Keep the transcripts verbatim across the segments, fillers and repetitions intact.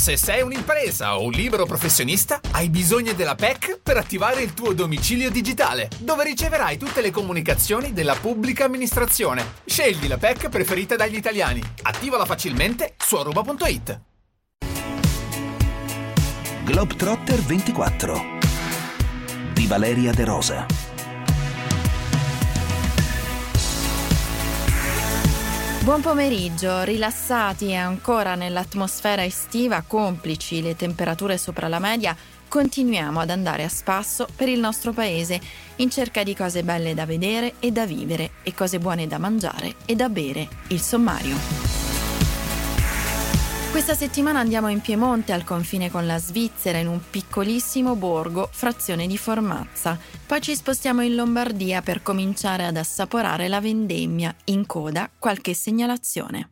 Se sei un'impresa o un libero professionista, hai bisogno della P E C per attivare il tuo domicilio digitale, dove riceverai tutte le comunicazioni della pubblica amministrazione. Scegli la P E C preferita dagli italiani. Attivala facilmente su aruba punto it. Globetrotter ventiquattro di Valeria De Rosa. Buon pomeriggio, rilassati e ancora nell'atmosfera estiva, complici le temperature sopra la media, continuiamo ad andare a spasso per il nostro paese in cerca di cose belle da vedere e da vivere e cose buone da mangiare e da bere. Il sommario. Questa settimana andiamo in Piemonte, al confine con la Svizzera, in un piccolissimo borgo, frazione di Formazza. Poi ci spostiamo in Lombardia per cominciare ad assaporare la vendemmia. In coda, qualche segnalazione.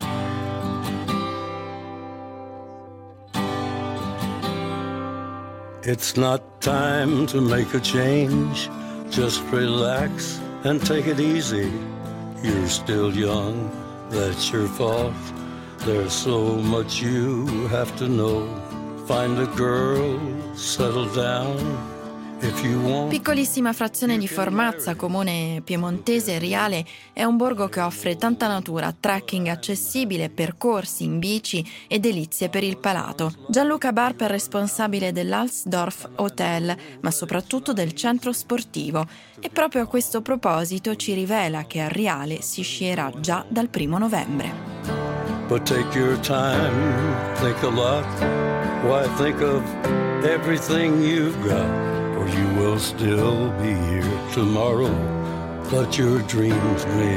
It's not time to make a change. Just relax and take it easy. You're still young, that's your fault. There's so much you have to know. Find a girl, settle down if you want. Piccolissima frazione di Formazza, comune piemontese reale, è un borgo che offre tanta natura, trekking accessibile, percorsi in bici e delizie per il palato. Gianluca Barpa è responsabile dell'Alsdorf Hotel, ma soprattutto del centro sportivo, e proprio a questo proposito ci rivela che a Riale si scierà già dal primo novembre. But take your time, think a lot. Why, think of everything you've got, or you will still be here tomorrow, but your dreams may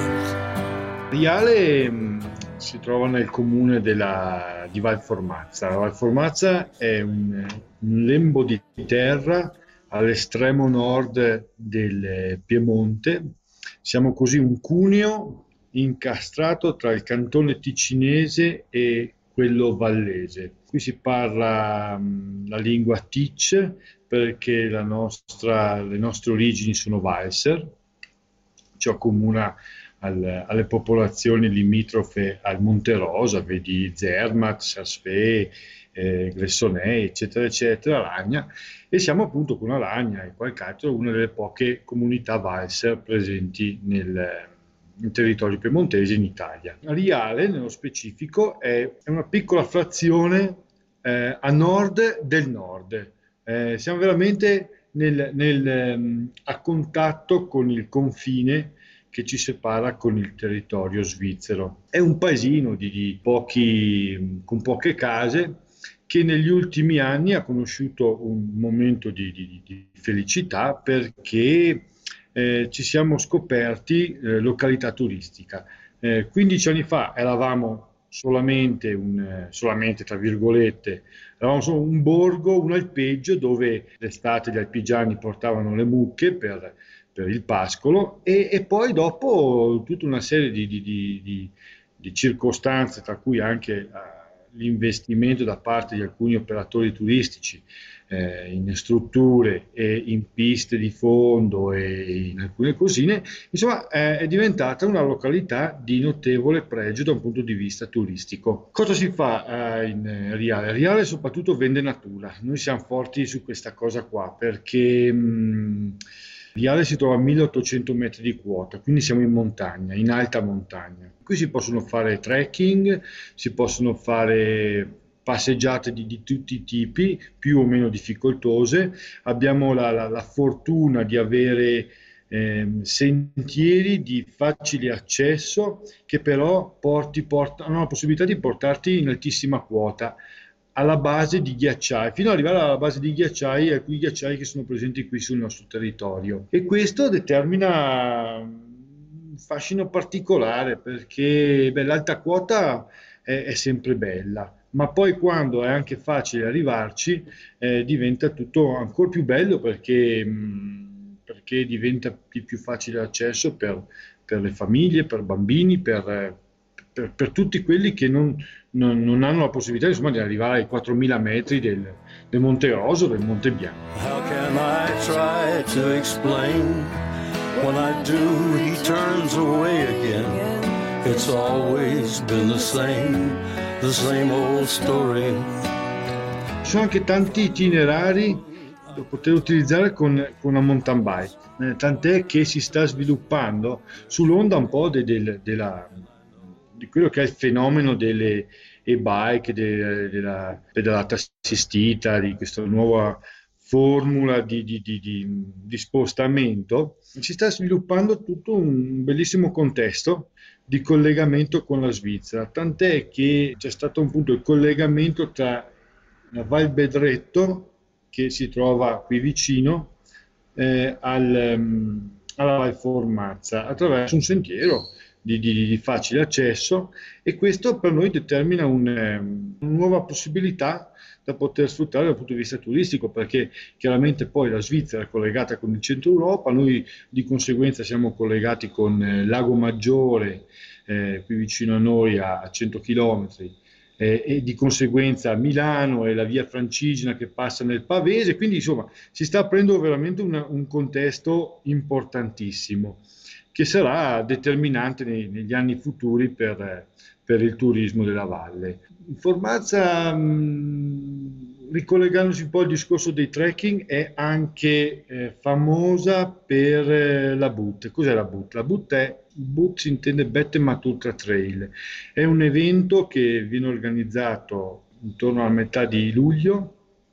not. Riale mh, si trova nel comune della, di Valformazza. Valformazza è un, un lembo di terra all'estremo nord del Piemonte. Siamo così un cuneo incastrato tra il cantone ticinese e quello vallese. Qui si parla mh, la lingua Tic, perché la nostra, le nostre origini sono Walser, ci accomuna al, alle popolazioni limitrofe al Monte Rosa, vedi Zermatt, Sarsfee, eh, Gressoney, eccetera, eccetera, Lagna, e siamo appunto con la Lagna e qualche altro una delle poche comunità Walser presenti nel in territorio piemontese in Italia. Riale, nello specifico, è una piccola frazione eh, a nord del nord. Eh, siamo veramente nel, nel, um, a contatto con il confine che ci separa con il territorio svizzero. È un paesino di, di pochi, con poche case, che negli ultimi anni ha conosciuto un momento di, di, di felicità, perché Eh, ci siamo scoperti eh, località turistica. Eh, quindici anni fa eravamo solamente, un, eh, solamente tra virgolette, eravamo solo un borgo, un alpeggio dove l'estate gli alpigiani portavano le mucche per, per il pascolo e, e poi dopo tutta una serie di, di, di, di, di circostanze, tra cui anche eh, l'investimento da parte di alcuni operatori turistici eh, in strutture e in piste di fondo e in alcune cosine, insomma eh, è diventata una località di notevole pregio da un punto di vista turistico. Cosa si fa eh, in Riale? Riale soprattutto vende natura, noi siamo forti su questa cosa qua perché mh, Riale si trova a milleottocento metri di quota, quindi siamo in montagna, in alta montagna. Qui si possono fare trekking, si possono fare passeggiate di, di tutti i tipi, più o meno difficoltose. Abbiamo la, la, la fortuna di avere eh, sentieri di facile accesso che però porti, porta, hanno la possibilità di portarti in altissima quota, alla base di ghiacciai, fino ad arrivare alla base di ghiacciai, alcuni ghiacciai che sono presenti qui sul nostro territorio. E questo determina un fascino particolare perché beh, l'alta quota è, è sempre bella, ma poi quando è anche facile arrivarci eh, diventa tutto ancora più bello perché, mh, perché diventa di più facile accesso per, per le famiglie, per bambini, per, per, per tutti quelli che non, non, non hanno la possibilità insomma, di arrivare ai quattromila metri del, del Monte Rosa o del Monte Bianco. How can I try to explain? When I do, he turns away again. It's always been the same, the same old story. Ci sono anche tanti itinerari da poter utilizzare con, con una mountain bike, eh, tant'è che si sta sviluppando sull'onda un po' de, de, de la, di quello che è il fenomeno delle e-bike, de, della pedalata assistita, di questa nuova formula di, di, di, di, di spostamento. Si sta sviluppando tutto un bellissimo contesto di collegamento con la Svizzera, tant'è che c'è stato un punto il collegamento tra la Val Bedretto, che si trova qui vicino, eh, al, um, alla Val Formazza, attraverso un sentiero di, di, di facile accesso, e questo per noi determina un, um, una nuova possibilità da poter sfruttare dal punto di vista turistico, perché chiaramente poi la Svizzera è collegata con il centro Europa, noi di conseguenza siamo collegati con eh, Lago Maggiore, eh, qui vicino a noi a cento chilometri, Eh, e di conseguenza Milano e la via Francigena che passa nel Pavese, quindi insomma si sta aprendo veramente una, un contesto importantissimo che sarà determinante nei, negli anni futuri per, per il turismo della valle. Formazza, mh, ricollegandosi un po' al discorso dei trekking, è anche eh, famosa per eh, la B U T. Cos'è la B U T? La B U T è B U T si intende Bettemat Ultra Trail, è un evento che viene organizzato intorno alla metà di luglio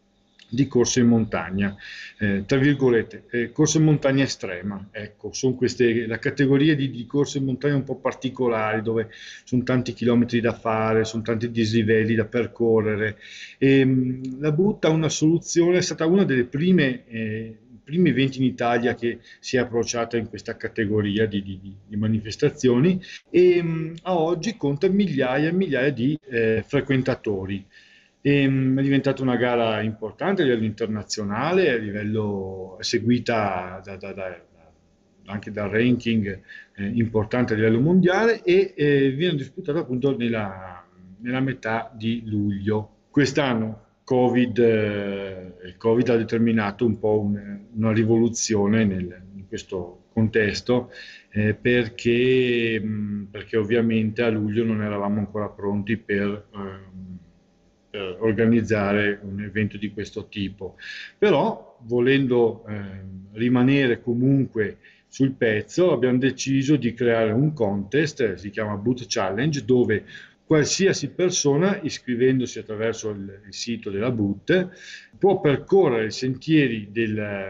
di corsa in montagna, eh, tra virgolette, eh, corsa in montagna estrema, ecco, sono queste la categoria di, di corse in montagna un po' particolari, dove sono tanti chilometri da fare, sono tanti dislivelli da percorrere, e mh, la B U T ha una soluzione, è stata una delle prime eh, primi eventi in Italia che si è approcciata in questa categoria di, di, di manifestazioni, e mh, a oggi conta migliaia e migliaia di eh, frequentatori. E, mh, è diventata una gara importante a livello internazionale, a livello, è seguita da, da, da, anche dal ranking eh, importante a livello mondiale, e eh, viene disputata appunto nella, nella metà di luglio. Quest'anno Covid, eh, il Covid ha determinato un po' un, una rivoluzione nel, in questo contesto, eh, perché, mh, perché ovviamente a luglio non eravamo ancora pronti per, ehm, per organizzare un evento di questo tipo. Però, volendo ehm, rimanere comunque sul pezzo, abbiamo deciso di creare un contest, si chiama B U T Challenge, dove qualsiasi persona, iscrivendosi attraverso il, il sito della B U T, può percorrere i sentieri del,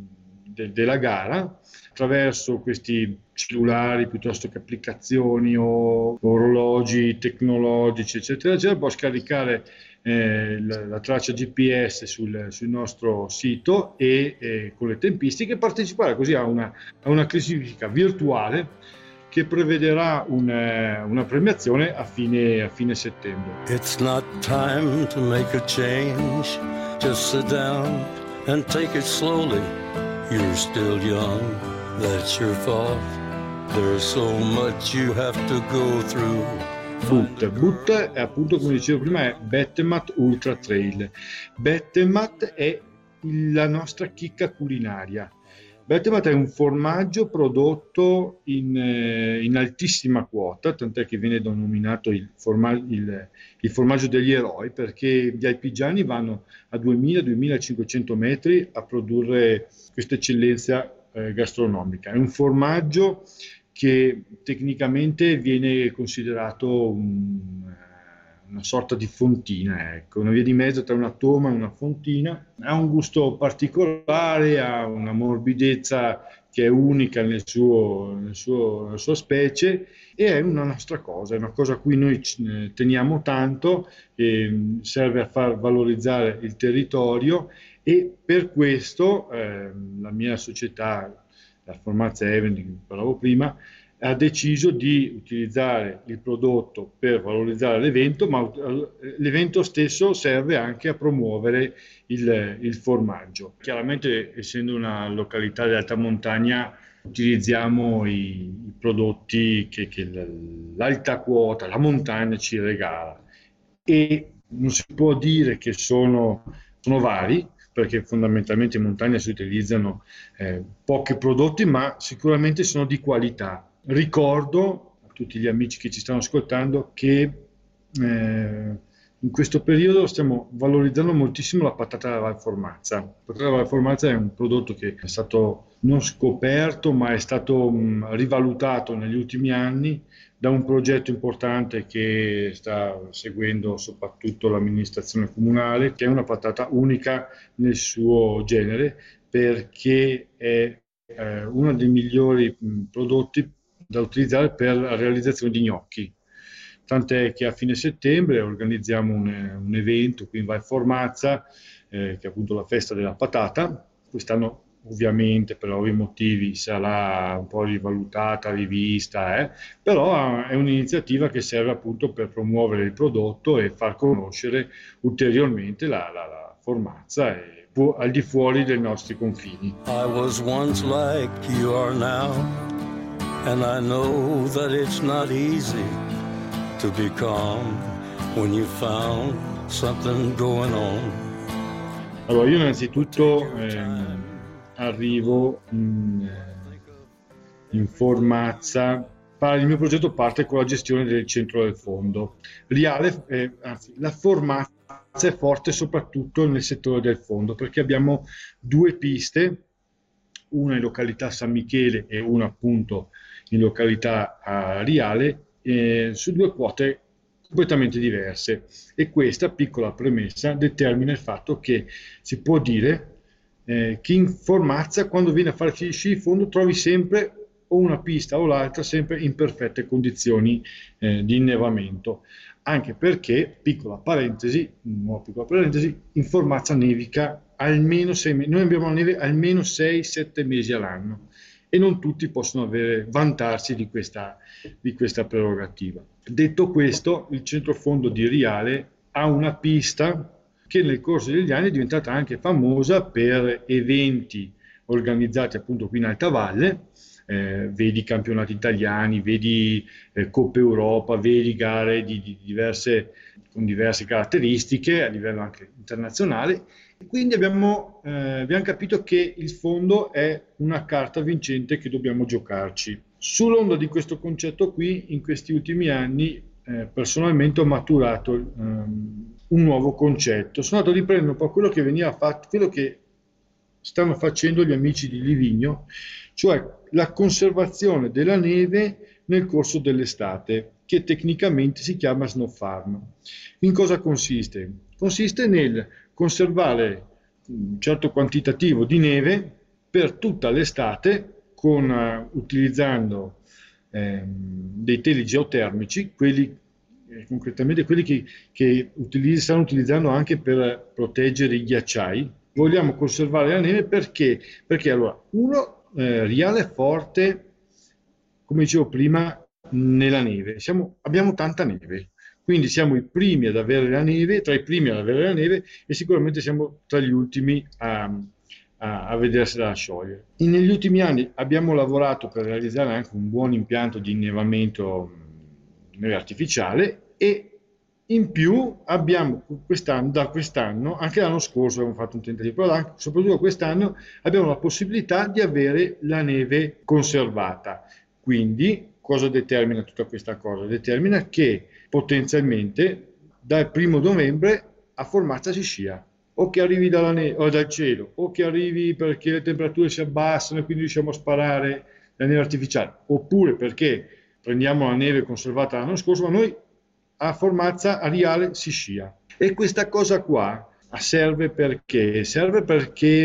de, della gara attraverso questi cellulari piuttosto che applicazioni o orologi tecnologici, eccetera, eccetera. Può scaricare eh, la, la traccia G P S sul, sul nostro sito e eh, con le tempistiche partecipare così a una, a una classifica virtuale che prevederà una, una premiazione a fine, a fine settembre. It's not time to make a change. Just sit down and take it slowly. You're still young, that's your fault. There's so much you have to go through. B U T. B U T è appunto, come dicevo prima, è Bettemat Ultra Trail. Bettemat è la nostra chicca culinaria. Bettemat è un formaggio prodotto in, eh, in altissima quota, tant'è che viene denominato il, forma- il, il formaggio degli eroi, perché gli alpigiani vanno a duemila duemilacinquecento metri a produrre questa eccellenza eh, gastronomica. È un formaggio che tecnicamente viene considerato un, una sorta di fontina, ecco, una via di mezzo tra una toma e una fontina. Ha un gusto particolare, ha una morbidezza che è unica nel suo, nel suo, nella sua specie, e è una nostra cosa, è una cosa a cui noi teniamo tanto, e serve a far valorizzare il territorio, e per questo eh, la mia società, la Formazza Event di cui parlavo prima, ha deciso di utilizzare il prodotto per valorizzare l'evento, ma l'evento stesso serve anche a promuovere il, il formaggio. Chiaramente, essendo una località di alta montagna, utilizziamo i, i prodotti che, che l'alta quota, la montagna ci regala, e non si può dire che sono, sono vari, perché fondamentalmente in montagna si utilizzano eh, pochi prodotti, ma sicuramente sono di qualità. Ricordo a tutti gli amici che ci stanno ascoltando che eh, in questo periodo stiamo valorizzando moltissimo la patata della Val Formazza. La patata della Val Formazza è un prodotto che è stato non scoperto, ma è stato mh, rivalutato negli ultimi anni da un progetto importante che sta seguendo soprattutto l'amministrazione comunale, che è una patata unica nel suo genere, perché è eh, uno dei migliori mh, prodotti da utilizzare per la realizzazione di gnocchi. Tant'è che a fine settembre organizziamo un, un evento qui in Val Formazza, eh, che è appunto la festa della patata. Quest'anno ovviamente per ovvi motivi sarà un po' rivalutata, rivista, eh? Però è un'iniziativa che serve appunto per promuovere il prodotto e far conoscere ulteriormente la, la, la Formazza e fu, al di fuori dei nostri confini. I was once like you are now, and I know that it's not easy to be calm when you found something going on. Allora, io innanzitutto ehm, arrivo in, in Formazza. Il mio progetto parte con la gestione del centro del fondo. Riale, eh, anzi, la Formazza è forte soprattutto nel settore del fondo, perché abbiamo due piste, una in località San Michele e una appunto in località a Riale, eh, su due quote completamente diverse, e questa piccola premessa determina il fatto che si può dire eh, che in Formazza, quando viene a fare sci di fondo, trovi sempre o una pista o l'altra sempre in perfette condizioni eh, di innevamento, anche perché, piccola parentesi, no, piccola parentesi, in Formazza nevica almeno sei mesi, noi abbiamo la neve almeno sei sette mesi all'anno, e non tutti possono avere, vantarsi di questa, di questa prerogativa. Detto questo, il centrofondo di Riale ha una pista che nel corso degli anni è diventata anche famosa per eventi organizzati appunto qui in Alta Valle, eh, vedi campionati italiani, vedi eh, Coppa Europa, vedi gare di, di diverse, con diverse caratteristiche a livello anche internazionale. Quindi abbiamo, eh, abbiamo capito che il fondo è una carta vincente che dobbiamo giocarci. Sull'onda di questo concetto qui, in questi ultimi anni, eh, personalmente ho maturato um, un nuovo concetto. Sono andato a riprendere un po' quello che veniva fatto, quello che stanno facendo gli amici di Livigno, cioè la conservazione della neve nel corso dell'estate, che tecnicamente si chiama snow farm. In cosa consiste? Consiste nel conservare un certo quantitativo di neve per tutta l'estate, con, uh, utilizzando eh, dei teli geotermici, quelli, eh, concretamente quelli che, che utilizz- stanno utilizzando anche per proteggere i ghiacciai. Vogliamo conservare la neve perché? Perché allora, uno, eh, Riale è forte, come dicevo prima, nella neve. Siamo, abbiamo tanta neve. Quindi siamo i primi ad avere la neve, tra i primi ad avere la neve, e sicuramente siamo tra gli ultimi a, a, a vedersela sciogliere. E negli ultimi anni abbiamo lavorato per realizzare anche un buon impianto di innevamento neve artificiale, e in più abbiamo quest'anno, da quest'anno, anche l'anno scorso abbiamo fatto un tentativo, però anche, soprattutto quest'anno abbiamo la possibilità di avere la neve conservata. Quindi cosa determina tutta questa cosa? Determina che potenzialmente dal primo novembre a Formazza si scia, o che arrivi dalla ne- o dal cielo, o che arrivi perché le temperature si abbassano e quindi riusciamo a sparare la neve artificiale, oppure perché prendiamo la neve conservata l'anno scorso, ma noi a Formazza, a Riale, si scia. E questa cosa qua serve perché? Serve perché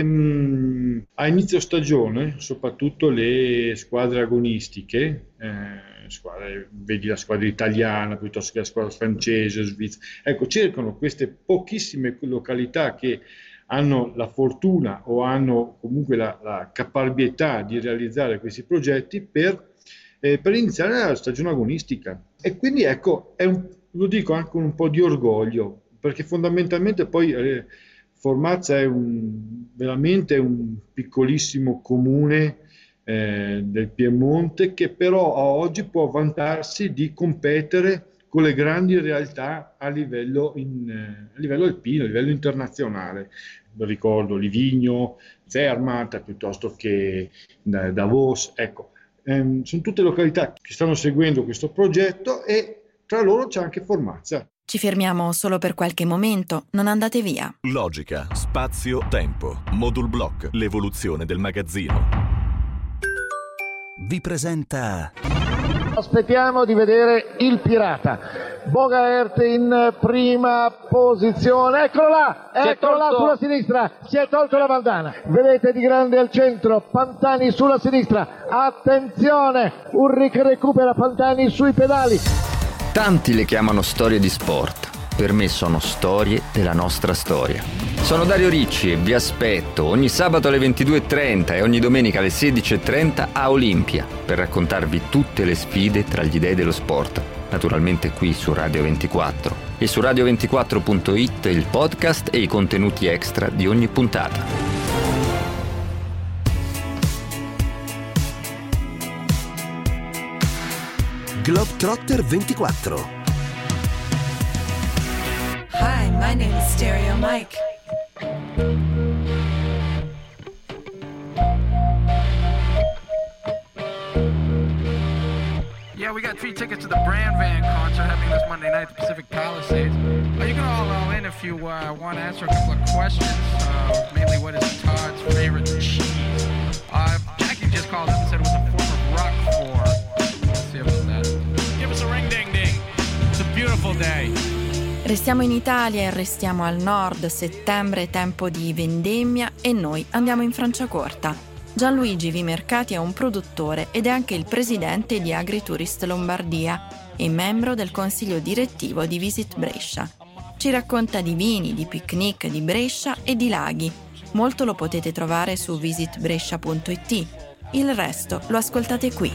mh, a inizio stagione, soprattutto le squadre agonistiche, eh, squadre, vedi la squadra italiana piuttosto che la squadra francese, svizzera, ecco, cercano queste pochissime località che hanno la fortuna o hanno comunque la, la caparbietà di realizzare questi progetti per, eh, per iniziare la stagione agonistica. E quindi ecco, è un, lo dico anche con un po' di orgoglio, perché fondamentalmente poi eh, Formazza è un, veramente un piccolissimo comune eh, del Piemonte, che però a oggi può vantarsi di competere con le grandi realtà a livello, in, eh, a livello alpino, a livello internazionale. Ricordo Livigno, Zermatt, piuttosto che eh, Davos, ecco. Ehm, sono tutte località che stanno seguendo questo progetto, e tra loro c'è anche Formazza. Ci fermiamo solo per qualche momento, non andate via. Logica, spazio, tempo. Modul Block, l'evoluzione del magazzino. Vi presenta... Aspettiamo di vedere il pirata. Bogaert in prima posizione. Eccolo là, eccolo là sulla sinistra. Si è tolto la bandana. Vedete di grande al centro, Pantani sulla sinistra. Attenzione, Ulrich recupera Pantani sui pedali. Tanti le chiamano storie di sport. Per me sono storie della nostra storia. Sono Dario Ricci e vi aspetto ogni sabato alle ventidue e trenta e ogni domenica alle sedici e trenta a Olimpia per raccontarvi tutte le sfide tra gli dei dello sport. Naturalmente qui su Radio ventiquattro e su radio ventiquattro punto it il podcast e i contenuti extra di ogni puntata. Globetrotter ventiquattro. Hi, my name is Stereo Mike. Yeah, we got three tickets to the Brand Van concert happening this Monday night at the Pacific Palisades. Uh, you can all all in if you uh, want to answer a couple of questions. Uh, mainly, what is Todd's favorite cheese? Uh, Jackie just called up and said it was a form of Roquefort. Let's see about that. Give us a ring ding ding. It's a beautiful day. Restiamo in Italia e restiamo al nord, settembre è tempo di vendemmia e noi andiamo in Franciacorta. Gianluigi Vimercati è un produttore ed è anche il presidente di Agritourist Lombardia e membro del consiglio direttivo di Visit Brescia. Ci racconta di vini, di picnic, di Brescia e di laghi. Molto lo potete trovare su visit brescia punto it. Il resto lo ascoltate qui.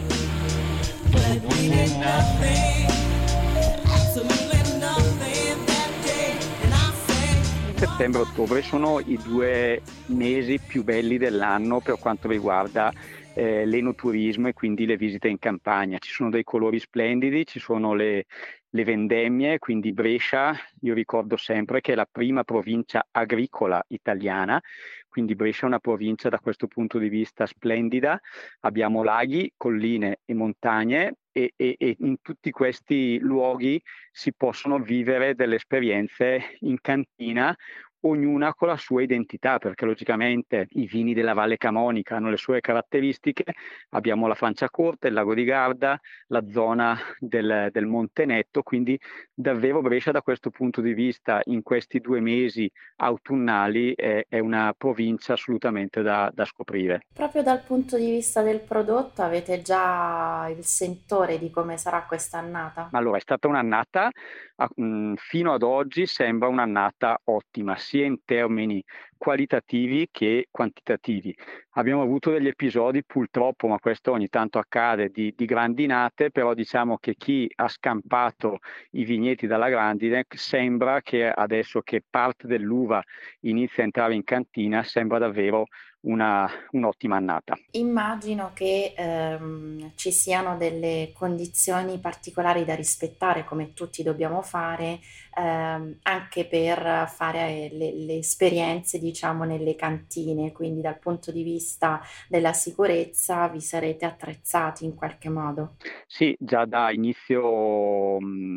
Settembre e ottobre sono i due mesi più belli dell'anno per quanto riguarda eh, l'enoturismo e quindi le visite in campagna. Ci sono dei colori splendidi, ci sono le, le vendemmie, quindi Brescia, io ricordo sempre che è la prima provincia agricola italiana, quindi Brescia è una provincia da questo punto di vista splendida. Abbiamo laghi, colline e montagne e, e, e in tutti questi luoghi si possono vivere delle esperienze in cantina, ognuna con la sua identità, perché logicamente i vini della Valle Camonica hanno le sue caratteristiche. Abbiamo la Franciacorta, il Lago di Garda, la zona del, del Montenetto, quindi davvero Brescia da questo punto di vista in questi due mesi autunnali è, è una provincia assolutamente da, da scoprire. Proprio dal punto di vista del prodotto avete già il sentore di come sarà quest'annata? Allora, è stata un'annata, mh, fino ad oggi sembra un'annata ottima, sia in termini qualitativi che quantitativi. Abbiamo avuto degli episodi purtroppo, ma questo ogni tanto accade, di, di grandinate, però diciamo che chi ha scampato i vigneti dalla grandine sembra che adesso che parte dell'uva inizia a entrare in cantina, sembra davvero una, un'ottima annata. Immagino che ehm, ci siano delle condizioni particolari da rispettare, come tutti dobbiamo fare, ehm, anche per fare le, le esperienze, diciamo, nelle cantine, quindi dal punto di vista della sicurezza vi sarete attrezzati in qualche modo? Sì, già da inizio,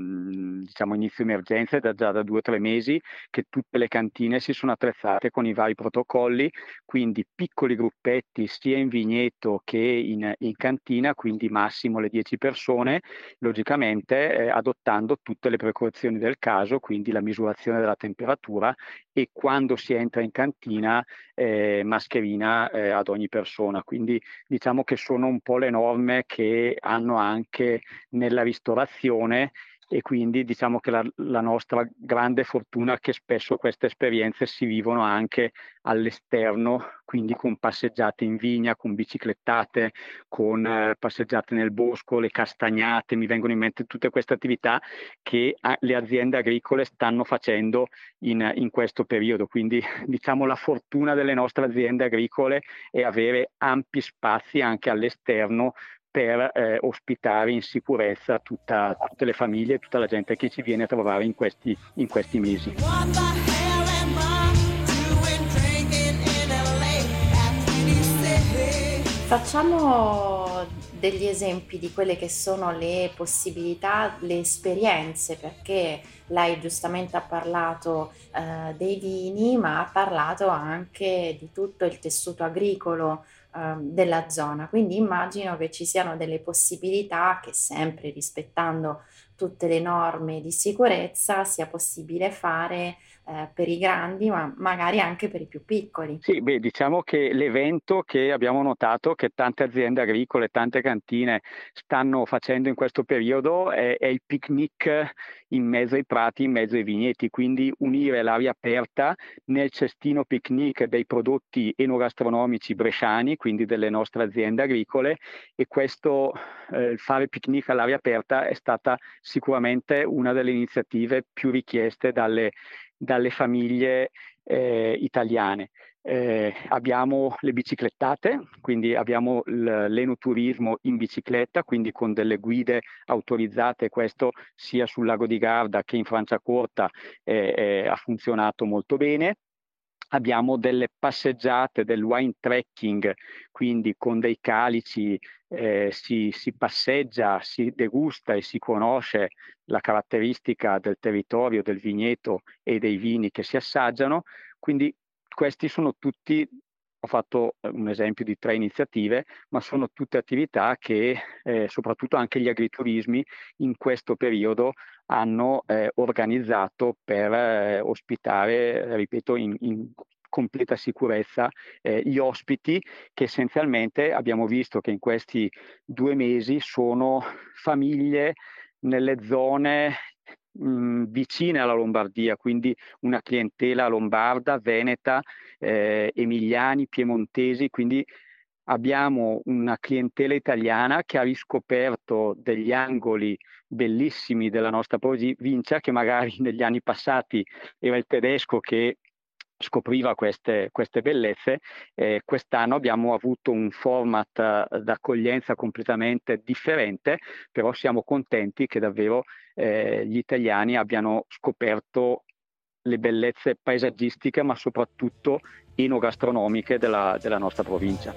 diciamo inizio emergenza, da, già da due o tre mesi che tutte le cantine si sono attrezzate con i vari protocolli, quindi piccoli gruppetti sia in vigneto che in, in cantina, quindi massimo le dieci persone, logicamente eh, adottando tutte le precauzioni del caso, quindi la misurazione della temperatura e quando si entra in cantina eh, mascherina eh, ad ogni persona. Quindi diciamo che sono un po' le norme che hanno anche nella ristorazione e quindi diciamo che la, la nostra grande fortuna è che spesso queste esperienze si vivono anche all'esterno, quindi con passeggiate in vigna, con biciclettate, con eh, passeggiate nel bosco, le castagnate, mi vengono in mente tutte queste attività che a, le aziende agricole stanno facendo in, in questo periodo. Quindi diciamo la fortuna delle nostre aziende agricole è avere ampi spazi anche all'esterno per eh, ospitare in sicurezza tutta, tutte le famiglie e tutta la gente che ci viene a trovare in questi, in questi mesi. Facciamo degli esempi di quelle che sono le possibilità, le esperienze, perché lei giustamente ha parlato eh, dei vini, ma ha parlato anche di tutto il tessuto agricolo eh, della zona, quindi immagino che ci siano delle possibilità che, sempre rispettando tutte le norme di sicurezza, sia possibile fare eh, per i grandi, ma magari anche per i più piccoli. Sì, beh, diciamo che l'evento che abbiamo notato che tante aziende agricole, tante cantine stanno facendo in questo periodo è, è il picnic in mezzo ai prati, in mezzo ai vigneti, quindi unire l'aria aperta nel cestino picnic dei prodotti enogastronomici bresciani, quindi delle nostre aziende agricole, e questo eh, fare picnic all'aria aperta è stata sicuramente una delle iniziative più richieste dalle, dalle famiglie eh, italiane. Eh, abbiamo le biciclettate, quindi abbiamo l'enoturismo in bicicletta, quindi con delle guide autorizzate, questo sia sul lago di Garda che in Franciacorta eh, eh, ha funzionato molto bene. Abbiamo delle passeggiate del wine trekking, quindi con dei calici eh, si, si passeggia, si degusta e si conosce la caratteristica del territorio, del vigneto e dei vini che si assaggiano. Quindi questi sono tutti, ho fatto un esempio di tre iniziative, ma sono tutte attività che eh, soprattutto anche gli agriturismi in questo periodo hanno eh, organizzato per eh, ospitare, ripeto, in, in completa sicurezza eh, gli ospiti, che essenzialmente abbiamo visto che in questi due mesi sono famiglie nelle zone mh, vicine alla Lombardia, quindi una clientela lombarda, veneta, eh, emiliani, piemontesi, quindi abbiamo una clientela italiana che ha riscoperto degli angoli bellissimi della nostra provincia, che magari negli anni passati era il tedesco che scopriva queste, queste bellezze. Eh, quest'anno abbiamo avuto un format uh, d'accoglienza completamente differente, però siamo contenti che davvero eh, gli italiani abbiano scoperto le bellezze paesaggistiche, ma soprattutto enogastronomiche della, della nostra provincia.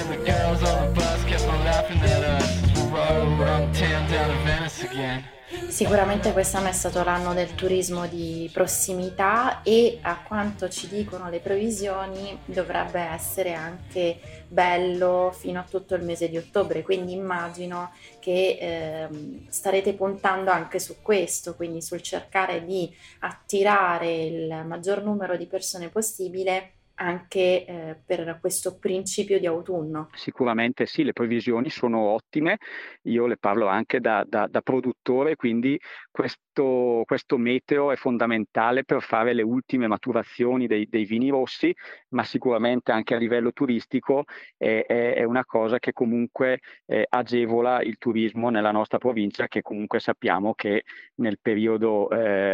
Sicuramente quest'anno è stato l'anno del turismo di prossimità e, a quanto ci dicono le previsioni, dovrebbe essere anche bello fino a tutto il mese di ottobre, quindi immagino che eh, starete puntando anche su questo, quindi sul cercare di attirare il maggior numero di persone possibile anche eh, per questo principio di autunno. Sicuramente sì, le previsioni sono ottime, io le parlo anche da, da, da produttore, quindi questo, questo meteo è fondamentale per fare le ultime maturazioni dei, dei vini rossi, ma sicuramente anche a livello turistico è, è, è una cosa che comunque eh, agevola il turismo nella nostra provincia, che comunque sappiamo che nel periodo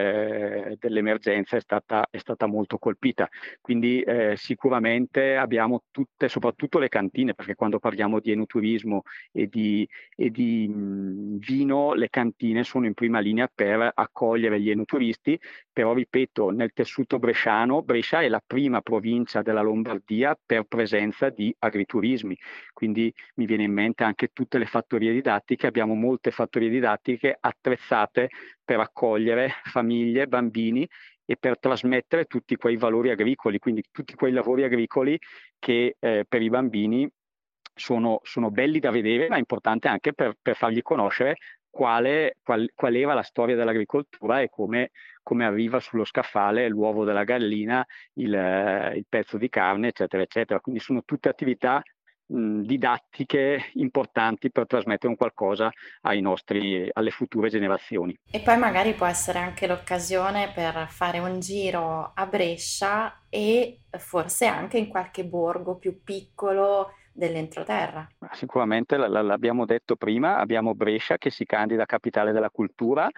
eh, dell'emergenza è stata, è stata molto colpita. Quindi eh, sicuramente abbiamo tutte, soprattutto le cantine, perché quando parliamo di enoturismo e di, e di mh, vino, le cantine sono in prima linea per accogliere gli enoturisti, però ripeto, nel tessuto bresciano, Brescia è la prima provincia della Lombardia per presenza di agriturismi, quindi mi viene in mente anche tutte le fattorie didattiche, abbiamo molte fattorie didattiche attrezzate per accogliere famiglie, bambini e per trasmettere tutti quei valori agricoli, quindi tutti quei lavori agricoli che eh, per i bambini sono, sono belli da vedere, ma è importante anche per, per fargli conoscere quale, qual, qual era la storia dell'agricoltura e come, come arriva sullo scaffale l'uovo della gallina, il, il pezzo di carne, eccetera, eccetera. Quindi sono tutte attività mh, didattiche importanti per trasmettere un qualcosa ai nostri, alle future generazioni. E poi magari può essere anche l'occasione per fare un giro a Brescia e forse anche in qualche borgo più piccolo dell'entroterra. Sicuramente l'abbiamo detto prima, abbiamo Brescia che si candida a capitale della cultura,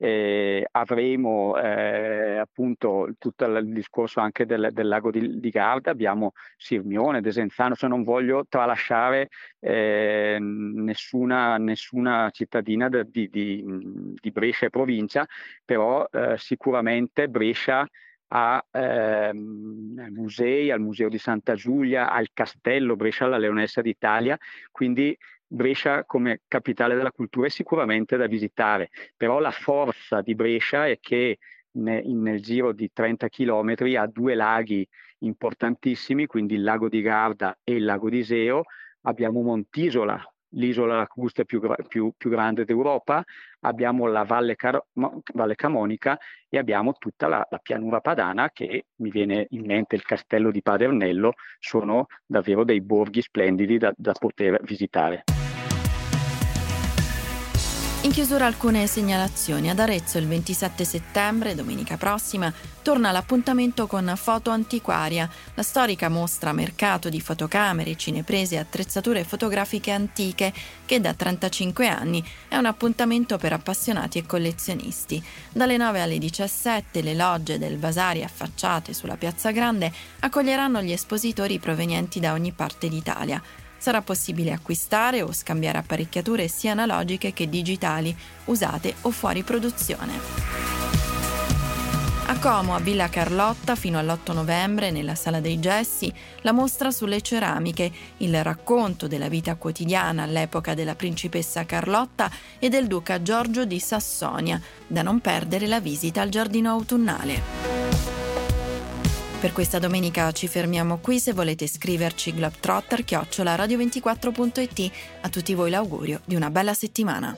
eh, avremo eh, appunto tutto il discorso anche del, del lago di, di Garda, abbiamo Sirmione, Desenzano, cioè non voglio tralasciare eh, nessuna, nessuna cittadina de, di, di, di Brescia e provincia, però eh, sicuramente Brescia a ehm, musei, al Museo di Santa Giulia, al Castello Brescia, la Leonessa d'Italia, quindi Brescia come capitale della cultura è sicuramente da visitare, però la forza di Brescia è che ne, nel giro di trenta chilometri ha due laghi importantissimi, quindi il lago di Garda e il lago di Iseo. Abbiamo Montisola, l'isola lacustre più, più, più grande d'Europa, abbiamo la Valle, Car- Valle Camonica e abbiamo tutta la, la pianura padana, che mi viene in mente il castello di Padernello. Sono davvero dei borghi splendidi da, da poter visitare. In chiusura alcune segnalazioni. Ad Arezzo il ventisette settembre, domenica prossima, torna l'appuntamento con Foto Antiquaria, la storica mostra mercato di fotocamere, cineprese e attrezzature fotografiche antiche che da trentacinque anni è un appuntamento per appassionati e collezionisti. Dalle nove alle diciassette le logge del Vasari affacciate sulla Piazza Grande accoglieranno gli espositori provenienti da ogni parte d'Italia. Sarà possibile acquistare o scambiare apparecchiature sia analogiche che digitali, usate o fuori produzione. A Como, a Villa Carlotta, fino all'otto novembre, nella Sala dei Gessi, la mostra sulle ceramiche, il racconto della vita quotidiana all'epoca della principessa Carlotta e del duca Giorgio di Sassonia, da non perdere la visita al giardino autunnale. Per questa domenica ci fermiamo qui. Se volete scriverci globetrotter chiocciola radio ventiquattro punto it. A tutti voi l'augurio di una bella settimana.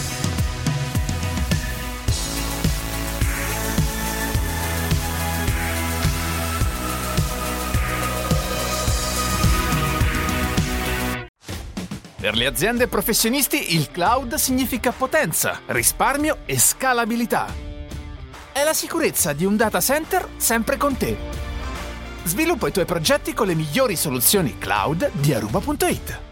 Per le aziende e professionisti il cloud significa potenza, risparmio e scalabilità. È la sicurezza di un data center sempre con te. Sviluppa i tuoi progetti con le migliori soluzioni cloud di Aruba punto it.